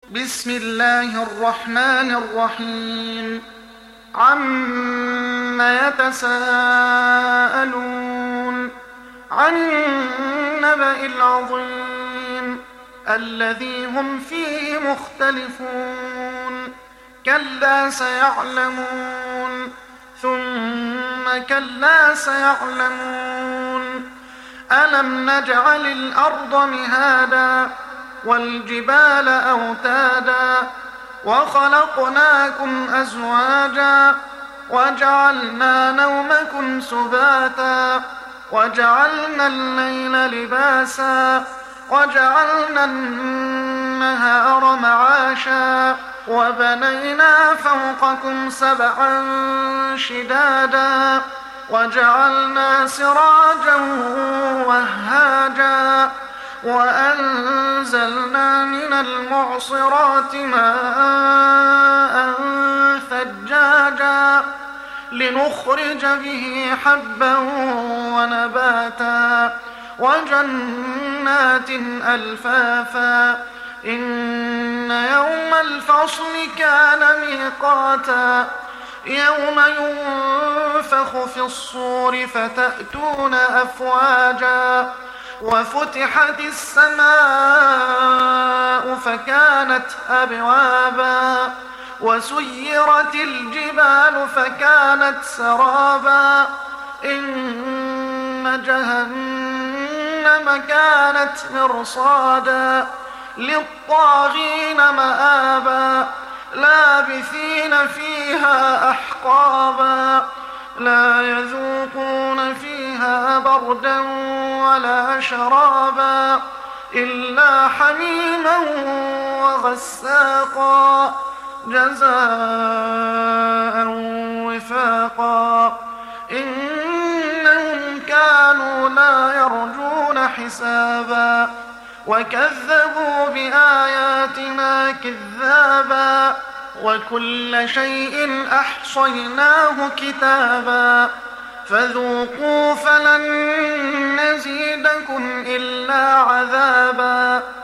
بسم الله الرحمن الرحيم. عم يتساءلون عن النبأ العظيم الذي هم فيه مختلفون. كلا سيعلمون ثم كلا سيعلمون. ألم نجعل الأرض مهادا والجبال أوتادا وخلقناكم أزواجا وجعلنا نومكم سباتا وجعلنا الليل لباسا وجعلنا النهار معاشا وبنينا فوقكم سبعا شدادا وجعلنا سراجا وهاجا وأنزلنا من المعصرات ماء ثجاجا لنخرج به حبا ونباتا وجنات ألفافا. إن يوم الفصل كان ميقاتا يوم ينفخ في الصور فتأتون أفواجا وفتحت السماء فكانت أبوابا وسيرت الجبال فكانت سرابا. إن جهنم كانت مرصادا للطاغين مآبا لابثين فيها أحقابا لا يذوقون فيها بردا ولا شرابا إلا حميما وغساقا جزاء وفاقا. إنهم كانوا لا يرجون حسابا وكذبوا بآياتنا كذابا وكل شيء أحصيناه كتابا فذوقوا فلن نزيدكم إلا عذابا.